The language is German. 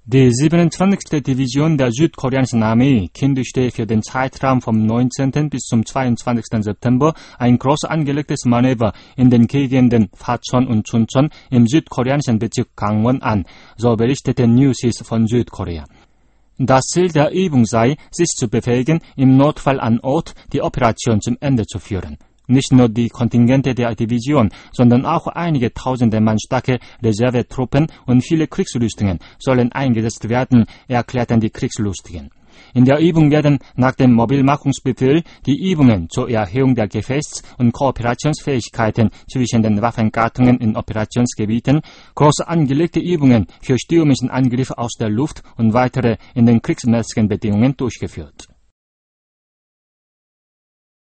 Die 27. Division der südkoreanischen Armee kündigte für den Zeitraum vom 19. bis zum 22. September ein groß angelegtes Manöver in den Gegenden Phacheon und Chuncheon im südkoreanischen Bezirk Gangwon an, so berichtete Newsys von Südkorea. Das Ziel der Übung sei, sich zu befähigen, im Notfall an Ort die Operation zum Ende zu führen. Nicht nur die Kontingente der Division, sondern auch einige tausende Mann starke Reservetruppen und viele Kriegsrüstungen sollen eingesetzt werden, erklärten die Kriegslustigen. In der Übung werden nach dem Mobilmachungsbefehl die Übungen zur Erhöhung der Gefechts- und Kooperationsfähigkeiten zwischen den Waffengattungen in Operationsgebieten, groß angelegte Übungen für stürmischen Angriff aus der Luft und weitere in den kriegsmäßigen Bedingungen durchgeführt.